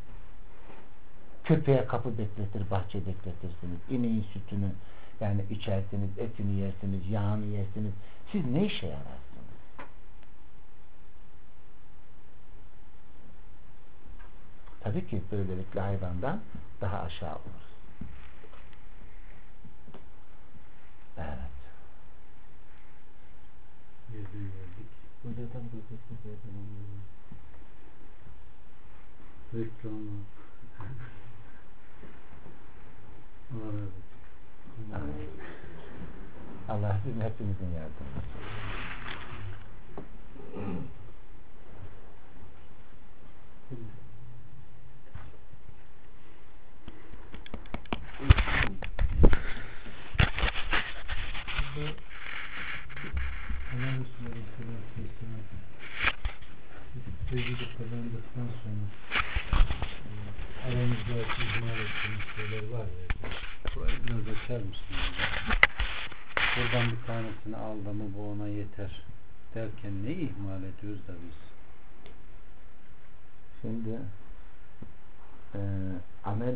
Köpeğe kapı bekletir, bahçe bekletirsiniz. İneğin sütünü yani içersiniz, etini yersiniz, yağını yersiniz. Siz ne işe yararsınız? Tabii ki böylelikle hayvandan daha aşağı oluruz. Evet. Burada tam reklamı. Allah sizin hepimizin yardımcısı. Allah Resulü tevhidi kazandıktan sonra aramızda ihmal ettiğimiz şeyler var ya, biraz açar mısın? Buradan bir tanesini aldı mı bu ona yeter derken ne ihmal ediyoruz da biz? Şimdi amel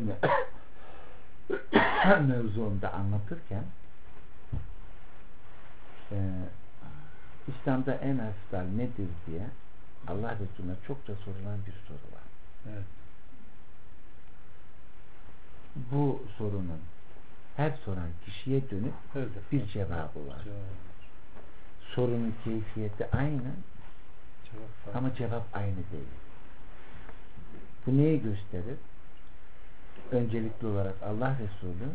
mevzuunda anlatırken İslam'da en efdal nedir diye Allah Resulü'ne çokça sorulan bir soru var. Evet. Bu sorunun her soran kişiye dönüp bir cevabı var. Sorunun keyfiyeti aynı ama cevap aynı değil. Bu neyi gösterir? öncelikli olarak Allah Resulü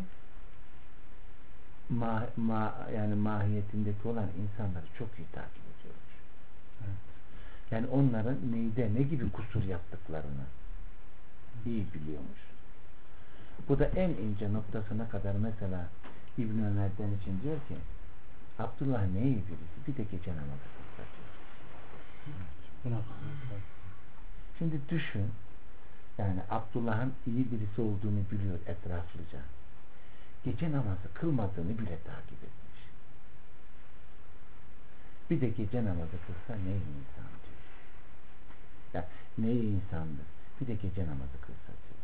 yani mahiyetindeki olan insanları çok iyi takip ediyormuş. Evet. Yani onların neyde ne gibi kusur yaptıklarını iyi biliyormuş. Bu da en ince noktasına kadar mesela İbn Ömer'den için diyor ki Abdullah ne iyi birisi, bir de gece namazı kılıyor. Buna Şimdi düşün, yani Abdullah'ın iyi birisi olduğunu biliyor etraflıca. Gece namazı kılmadığını bile takip etmiş. Bir de gece namazı kılsa ne iyi insan diyor. Ya ne iyi insandır. Bir de gece namazı kılsa diyor.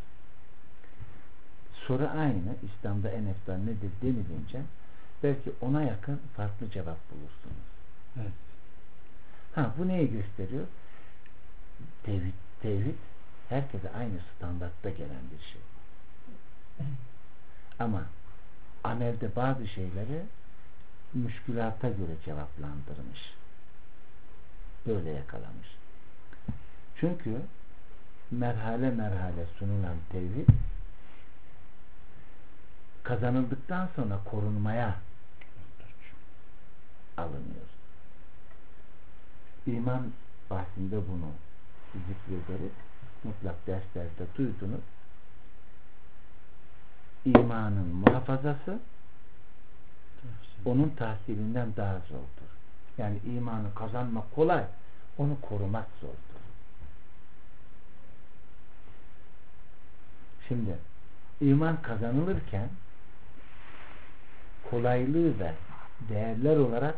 Soru aynı. İslam'da en eftal nedir denilince belki ona yakın farklı cevap bulursunuz. evet. Bu neyi gösteriyor? Tevhid herkese aynı standartta gelen bir şey. Ama amelde bazı şeyleri müşkülata göre cevaplandırmış. Böyle yakalamış. Çünkü merhale merhale sunulan tevhid kazanıldıktan sonra korunmaya alınıyor. İman bahsinde bunu zikrederiz. Mutlak derslerde duydunuz. İmanın muhafazası onun tahsilinden daha zordur. Yani imanı kazanmak kolay, onu korumak zordur. Şimdi iman kazanılırken kolaylığı ve değerler olarak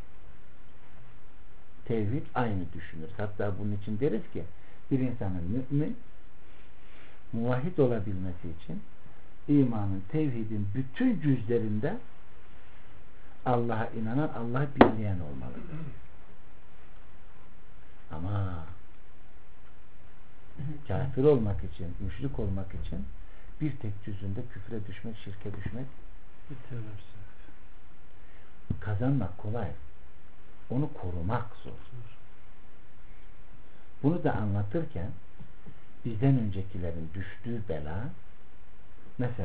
tevhid aynı düşünür. Hatta bunun için deriz ki bir insanın mümin muvahhid olabilmesi için imanın, tevhidin bütün cüzlerinde Allah'a inanan, Allah'ı bilmeyen olmalıdır. Ama kafir olmak için, müşrik olmak için bir tek cüzünde küfre düşmek, şirke düşmek kazanmak kolay. Onu korumak zor. Bunu da anlatırken bizden öncekilerin düştüğü bela mesela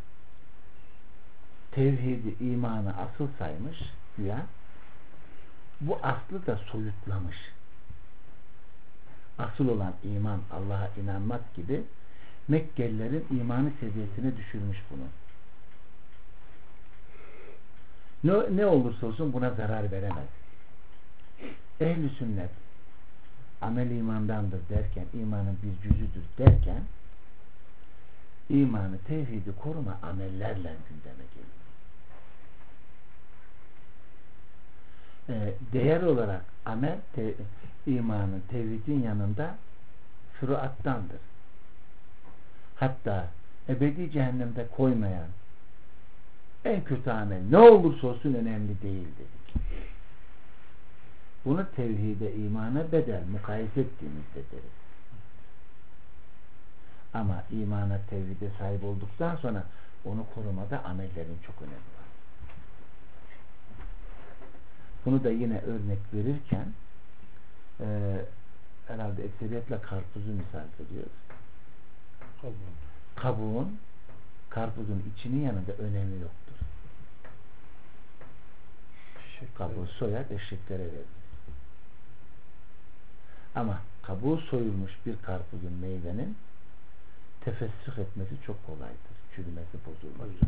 tevhidi, imanı asıl saymış güya, bu aslı da soyutlamış. Asıl olan iman, Allah'a inanmak gibi Mekkelilerin imanı seviyesine düşürmüş bunu. Ne olursa olsun buna zarar veremez. Ehl-i sünnet amel imandandır derken, imanın bir cüzüdür derken, imanı, tevhidi koruma amellerle gündeme geliyor. Değer olarak amel imanın, tevhidin yanında füruattandır. Hatta ebedi cehennemde koymayan en kötü amel ne olursa olsun önemli değildir. Bunu tevhide, imana bedel, mukayese ettiğimizde deriz. Ama imana, tevhide sahip olduktan sonra onu korumada amellerin çok önemi var. Bunu da yine örnek verirken herhalde ekseriyetle karpuzu misal veriyoruz. Kabuğun, karpuzun içinin yanında önemi yoktur. Kabuğu soyar, eşeklere verir. Ama kabuğu soyulmuş bir karpuzun, meyvenin tefessüh etmesi çok kolaydır. Çürümesi, bozulması.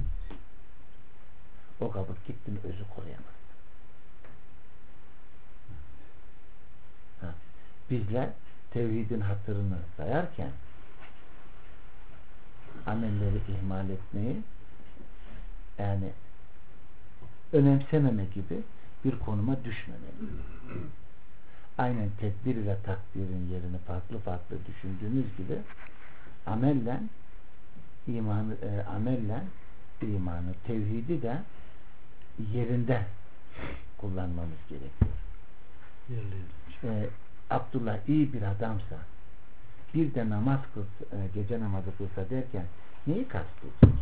O kabuk gitti mi özü koruyamaz. Bizler tevhidin hatırını sayarken amelleri ihmal etmeyi, yani önemsememe gibi bir konuma düşmemeli. Aynen tedbir ile takdirin yerini farklı farklı düşündüğümüz gibi amelle imanı, tevhidi de yerinde kullanmamız gerekiyor. Abdullah iyi bir adamsa, bir de namaz kılsa, gece namazı kılsa derken neyi kastediyor?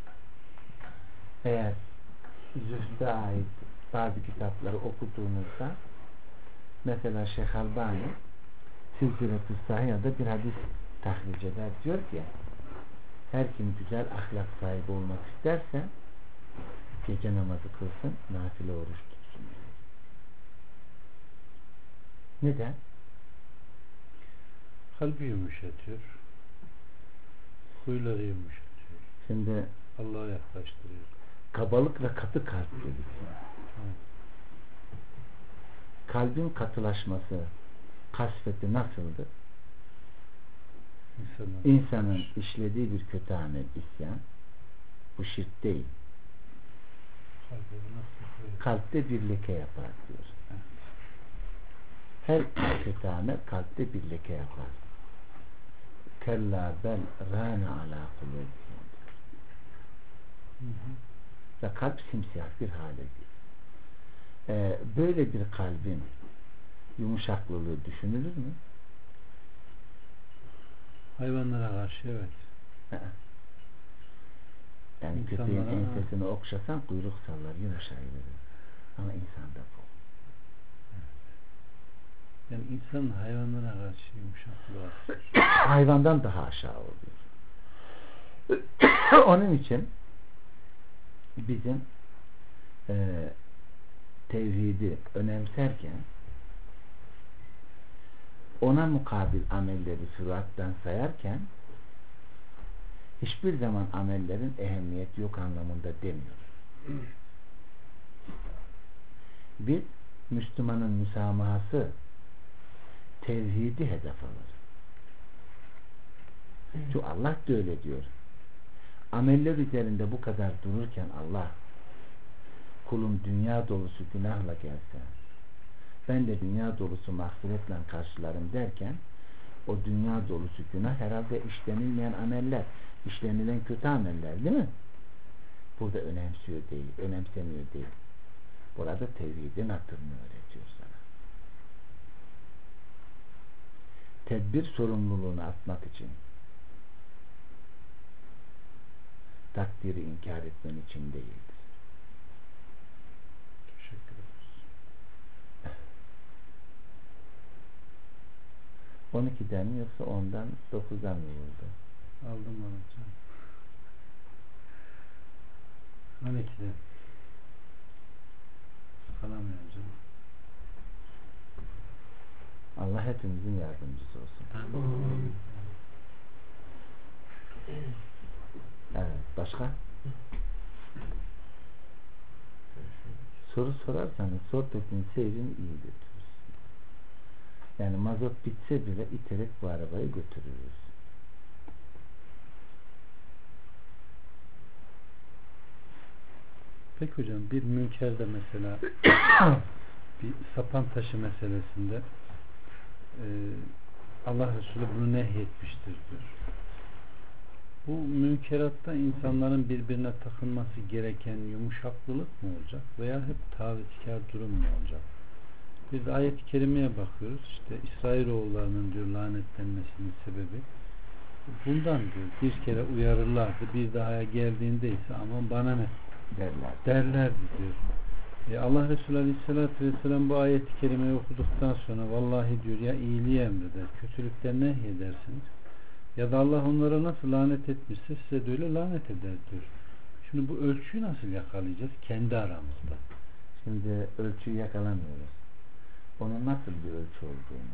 Eğer Zühd'e ait bazı kitapları okuduğunuzda, mesela Şeyh Albani Silsile-i Sahiha'da bir hadis tahric eder, diyor ki Her kim güzel ahlak sahibi olmak isterse gece namazı kılsın, nafile oruç tutsun diyor. Neden? Kalbi yumuşatıyor. Huyları yumuşatıyor. Şimdi Allah'a yaklaştırıyor. kabalık ve katı kalp dedik. Kalbin katılaşması, kasveti nasıldır? İnsanın işlediği bir kötü amel, isyan, bu şirk değil. Kalpte bir leke yapar diyor. Her kötü amel kalpte bir leke yapar. Kella bel râne alâ kulûbihim. Ve kalp simsiyah bir hale gelir. Böyle bir kalbin yumuşaklılığı düşünülür mü? Hayvanlara karşı evet. Yani köpeğin ensesini okşasan kuyruk sallar, yumuşayıverir. Ama insanda bu. Yani insan hayvanlara karşı yumuşaklığı hayvandan daha aşağı oluyor. Onun için bizim tevhidi önemserken ona mukabil amelleri sürattan sayarken hiçbir zaman amellerin ehemmiyeti yok anlamında demiyoruz. Bir Müslümanın müsamahası tevhidi hedef alır. Çünkü Allah da öyle diyor. Ameller üzerinde bu kadar dururken Allah kulum dünya dolusu günahla gelse ben de dünya dolusu mağfiretle karşılarım derken o dünya dolusu günah herhalde işlenilmeyen ameller, işlenilen kötü ameller değil mi? Burada önemsiyor değil, önemsemiyor değil. Burada tevhidin hatırını öğretiyor sana. Tedbir sorumluluğunu atmak için, takdiri inkar etmen için değildir. Teşekkür ederiz. 12'den mi yoksa 10'dan 9'dan mı vurdu? Aldım onu canım. 12'den. Kalamıyorum canım. Allah hepimizin yardımcısı olsun. Amin. Evet. Başka? Soru sorarsanız sohbetin seyrini iyi götürürüz. Yani mazot bitse bile iterek bu arabayı götürürüz. Peki hocam bir münkerde mesela bir sapan taşı meselesinde Allah Resulü bunu nehyetmiştir diyor. Bu münkeratta insanların birbirine takılması gereken yumuşaklılık mı olacak veya hep tavizkar durum mu olacak? Bir de ayet-i kerimeye bakıyoruz. İşte İsrailoğullarının diyor lanetlenmesinin sebebi bundan diyor. Bir kere uyarırlardı. Bir daha geldiğinde ise aman bana ne derlerdi diyor. Allah Resulü Aleyhisselatü Vesselam bu ayet-i kerimeyi okuduktan sonra vallahi diyor ya iyiliği emreder, kötülükten nehyedersiniz ya da Allah onlara nasıl lanet etmişse size de öyle lanet eder diyor. Şimdi bu ölçüyü nasıl yakalayacağız? Kendi aramızda. Şimdi ölçüyü yakalamıyoruz. Onun nasıl bir ölçü olduğunu.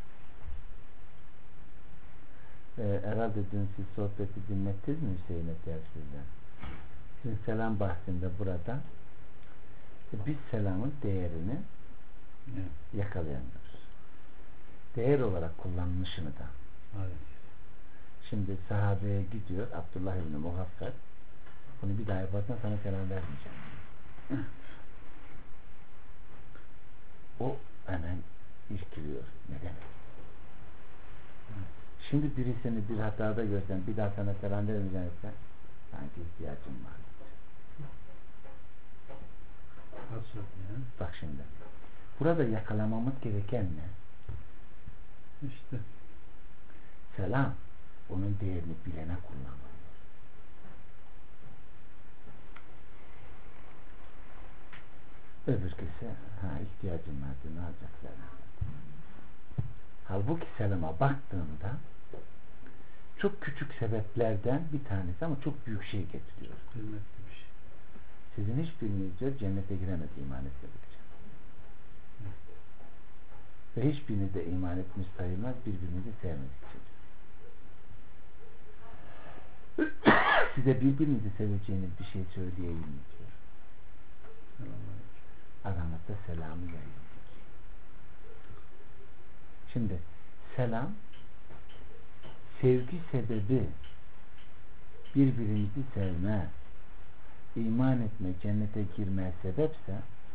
Herhalde dün siz sohbeti dinlettiniz mi Hüseyin'e tefsirden? Şimdi selam bahsinde burada biz selamın değerini yakalayamıyoruz. Değer olarak kullanılışını da. Evet. Şimdi sahabeye gidiyor Abdullah İbni Muhaffar, bunu bir daha yaparsan sana selam vermeyeceğim. O hemen irkiliyor. Neden? Şimdi birisini bir hatada görsen bir daha sana selam vermeyeceğim sanki ihtiyacım var. Nasıl yani? Bak şimdi. Burada yakalamamız gereken ne? İşte. Selam. Onun değerini bilene kullanılıyor. Öbürküsü ihtiyacım vardı ne yapacaklar? Halbuki selama baktığında çok küçük sebeplerden bir tanesi ama çok büyük şey getiriyor. Kıymetli bir şey. Sizin hiçbiriniz diyor cennete giremez iman etmedikçe. Ve hiçbiriniz de iman etmiş sayılmaz birbirinizi sevmedikçe. Size birbirinizi seveceğiniz bir şey söyleyeyim mi diyor. Aranızda selamı yayın. Şimdi selam sevgi sebebi birbirinizi sevme, iman etme, cennete girmeye sebepse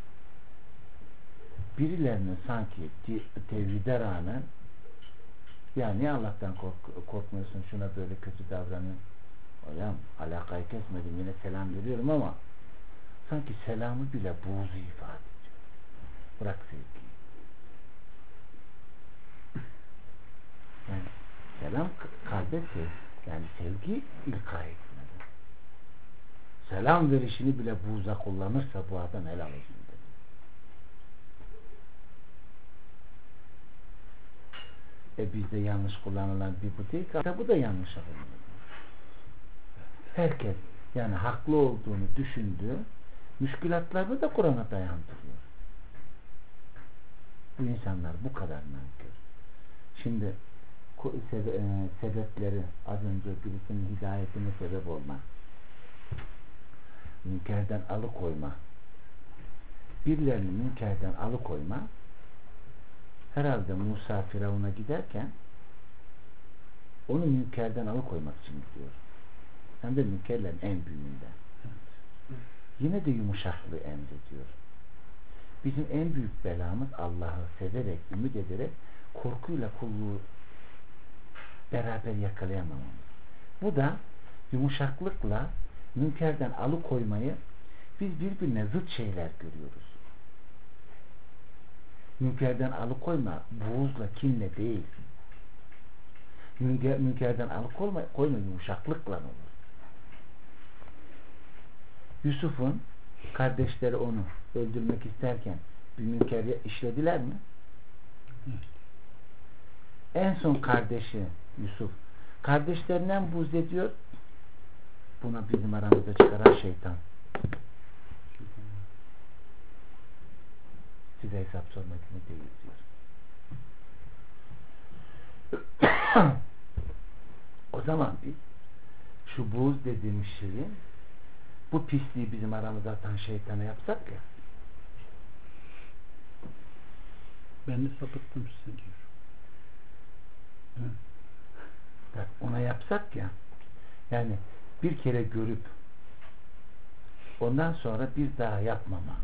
birilerinin sanki tevhide rağmen ya niye Allah'tan korkmuyorsun, şuna böyle kötü davranın, hocam alakayı kesmedim yine selam veriyorum ama sanki selamı bile buğzu ifade ediyor. Bırak sevgiyi. Yani selam kalbe yani sevgi ilka etmeli. Selam verişini bile buğza kullanırsa bu adam helal olsun dedi. Bizde yanlış kullanılan bir bu değil ki bu da yanlış alınıyor. Herkes yani haklı olduğunu düşündüğü müşkülatlarını da Kur'an'a dayandırıyor. Bu insanlar bu kadar nankör. Şimdi sebepleri az önce birisinin hidayetine sebep olma, münkerden alıkoyma, birilerini münkerden alıkoyma, herhalde Musa Firavun'a giderken onu münkerden alıkoymak için gidiyor. Hem de münkerlerin en büyüğünden. Yine de yumuşaklığı emrediyor. Bizim en büyük belamız Allah'ı severek, ümit ederek korkuyla kulluğu beraber yakalayamamamız. Bu da yumuşaklıkla münkerden alıkoymayı biz birbirine zıt şeyler görüyoruz. Münkerden alıkoyma buğuzla, kinle değil. Münkerden alıkoyma yumuşaklıkla olur. Yusuf'un kardeşleri onu öldürmek isterken bir münker işlediler mi? En son kardeşi Yusuf kardeşlerinden buğz ediyor. Buna bizim aramızda çıkaran şeytan. Size hesap sormak için değil diyor. O zaman biz şu buğz dediğimiz şeyi, bu pisliği bizim aramıza atan şeytana yapsak ya, ben de sapıttım size diyor. ona yapsak ya, yani bir kere görüp ondan sonra bir daha yapmama,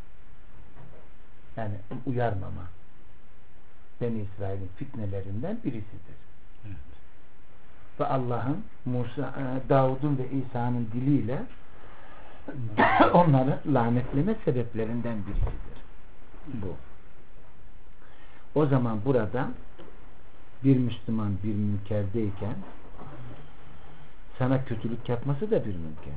yani uyarmama Beni İsrail'in fitnelerinden birisidir. Evet. Ve Allah'ın Davud'un ve İsa'nın diliyle onları lanetleme sebeplerinden birisidir. Bu. O zaman burada bir Müslüman bir münkerdeyken sana kötülük yapması da bir münker.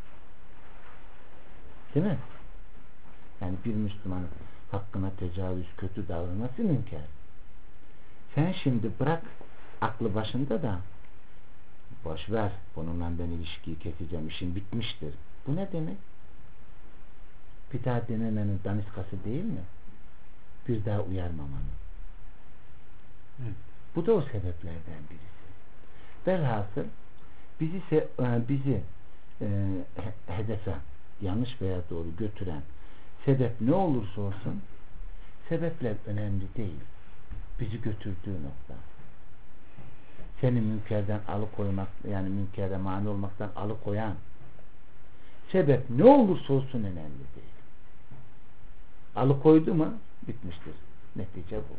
Değil mi? Yani bir Müslümanın hakkına tecavüz, kötü davranması münker. Sen şimdi bırak aklı başında da boş ver, bununla ben ilişkiyi keseceğim, işin bitmiştir. Bu ne demek? Bir daha denemenin daniskası değil mi? Bir daha uyarmamanın. Evet. Bu da o sebeplerden birisi. Velhasıl bizi hedefe yanlış veya doğru götüren sebep ne olursa olsun sebepler önemli değil. Bizi götürdüğü nokta. Seni münkerden alıkoymak, yani münkerde mani olmaktan alıkoyan sebep ne olursa olsun önemli değil. Alıkoydu mu bitmiştir. Netice bu.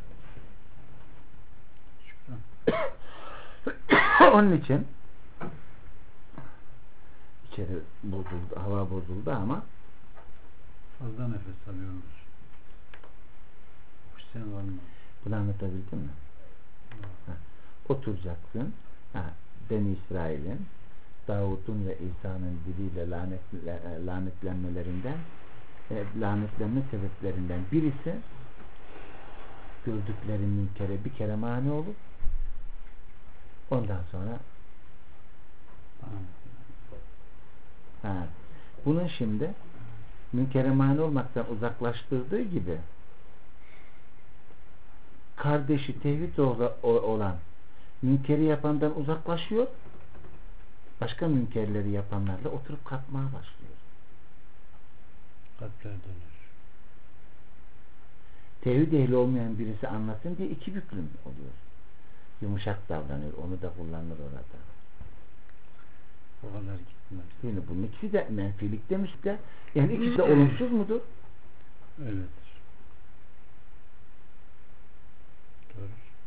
Onun için içeri bozuldu, hava bozuldu ama fazla nefes alıyoruz. Hoş sen var mı? Bunu anlatabildim mi? Oturacaksın. Beni İsrail'in Davud'un ve İsa'nın diliyle lanetlenmelerinden lanetlenme sebeplerinden birisi gördükleri münkere bir kere mani olup Ondan sonra bunun şimdi münkere mani olmaktan uzaklaştırdığı gibi kardeşi tevhid olan münkeri yapandan uzaklaşıyor, başka münkerleri yapanlarla oturup kalkmaya başlıyor. Kalpler dönüyor. Tevhid ehli olmayan birisi anlasın diye iki büklüm oluyor. Yumuşak davranıyor. Onu da kullanır orada. O kadar gitmez. Yani bunun ikisi de menfilikte müsbet. Yani ikisi de olumsuz mudur? Öyledir. Doğru.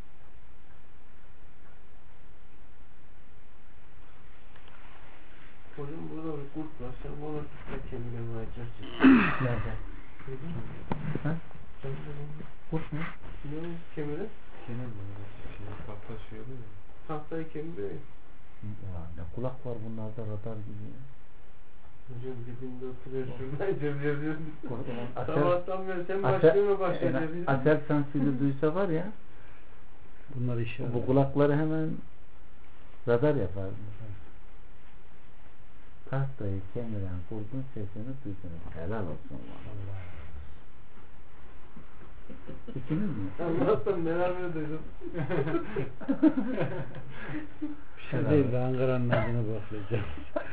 Hocam burada bir kurt var. Sen bunu tutma kendine vuracak. Nerede? Ha? Kurt mu? Ne o kemire? Kenar mı? Tahta şey oluyor ya. Tahtayı kemiriyor ya. Ne kulak var bunlarda radar gibi. Hocam dibinde oturuyor şuradan cırcır. Aser, Sabahtan beri sen başlıyor mu başlıyor? aser sansürü duysa var ya, Bunlar işe bu kulakları hemen radar yapar. Tahtayı kemiren kurdun sesini duydunuz. Helal olsun. Allah. İkiniz mi? Allah'tan beraber duydum. Bir şey değil de Ankara'nın adını baklayacağım.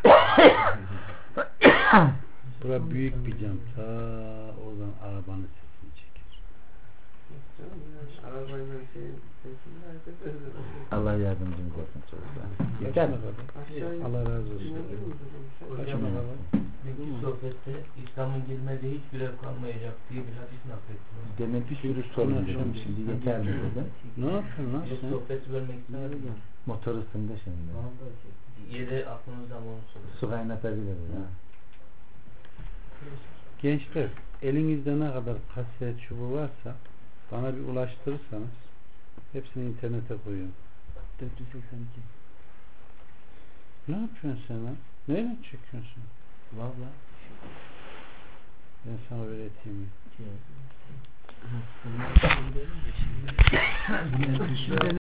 Bura büyük bir cam. Ta oradan arabanın sesini çeker. Arabayla sesini herkes Allah yardımcımız olsun çocuklar. Yeter mi? Allah razı olsun. Kaçına kadar? Dünkü sohbette İslam'ın girmediği hiçbir ev kalmayacak diye bir hadis naklettim. Demek bir sürü sorun dedim. Şimdi yeter mi dedim. Ne yapıyorsun lan Bir sen? sohbeti bölmek istemedim. Motor ısındı şimdi. Yeri aklınızda mı onu sorun. Su kaynatabiliriz ha. Gençler, elinizde ne kadar kaset çubuğu varsa bana bir ulaştırırsanız hepsini internete koyuyorum. 482. Ne yapıyorsun sen lan? Neyle çekiyorsun? Valla. Ben sana öğreteyim. Bunlar şimdi